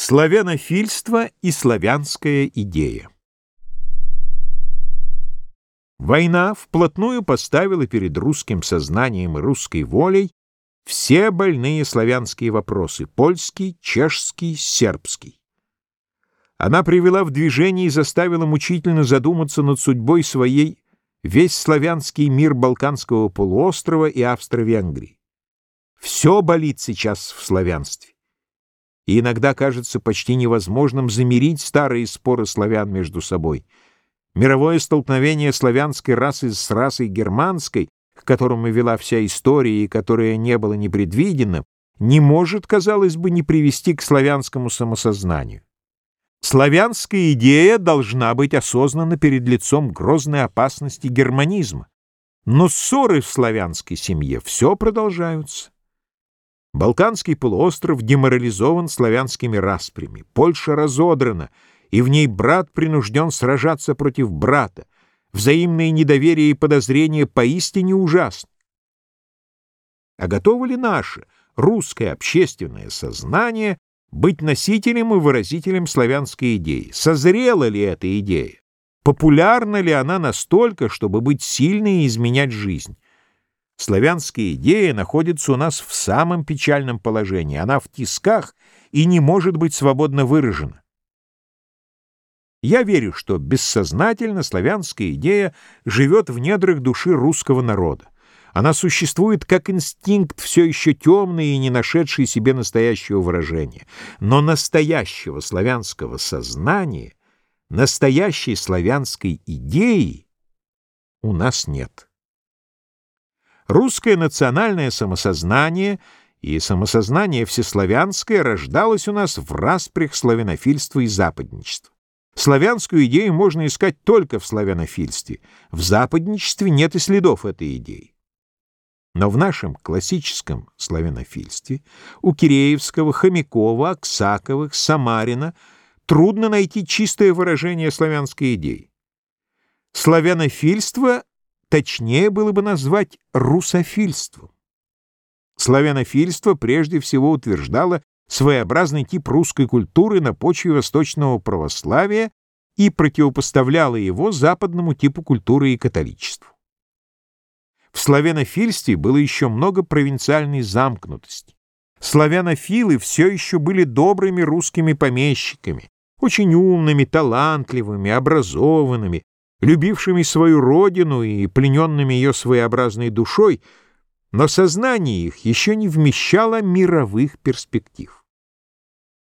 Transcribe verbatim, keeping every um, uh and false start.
Славянофильство и славянская идея. Война вплотную поставила перед русским сознанием и русской волей все больные славянские вопросы — польский, чешский, сербский. Она привела в движение и заставила мучительно задуматься над судьбой своей весь славянский мир Балканского полуострова и Австро-Венгрии. Все болит сейчас в славянстве. И иногда кажется почти невозможным замирить старые споры славян между собой. Мировое столкновение славянской расы с расой германской, к которому вела вся история и которое не было непредвиденным, не может, казалось бы, не привести к славянскому самосознанию. Славянская идея должна быть осознана перед лицом грозной опасности германизма. Но ссоры в славянской семье все продолжаются. Балканский полуостров деморализован славянскими распрями, Польша разодрана, и в ней брат принужден сражаться против брата. Взаимные недоверие и подозрения поистине ужасны. А готово ли наше, русское общественное сознание быть носителем и выразителем славянской идеи? Созрела ли эта идея? Популярна ли она настолько, чтобы быть сильной и изменять жизнь? Славянская идея находится у нас в самом печальном положении. Она в тисках и не может быть свободно выражена. Я верю, что бессознательно славянская идея живет в недрах души русского народа. Она существует как инстинкт, все еще темный и не нашедший себе настоящего выражения. Но настоящего славянского сознания, настоящей славянской идеи у нас нет. Русское национальное самосознание и самосознание всеславянское рождалось у нас в распрях славянофильства и западничества. Славянскую идею можно искать только в славянофильстве. В западничестве нет и следов этой идеи. Но в нашем классическом славянофильстве у Киреевского, Хомякова, Аксаковых, Самарина трудно найти чистое выражение славянской идеи. Славянофильство точнее было бы назвать русофильством. Славянофильство прежде всего утверждало своеобразный тип русской культуры на почве восточного православия и противопоставляло его западному типу культуры и католичеству. В славянофильстве было еще много провинциальной замкнутости. Славянофилы все еще были добрыми русскими помещиками, очень умными, талантливыми, образованными, любившими свою родину и плененными ее своеобразной душой, но сознание их еще не вмещало мировых перспектив.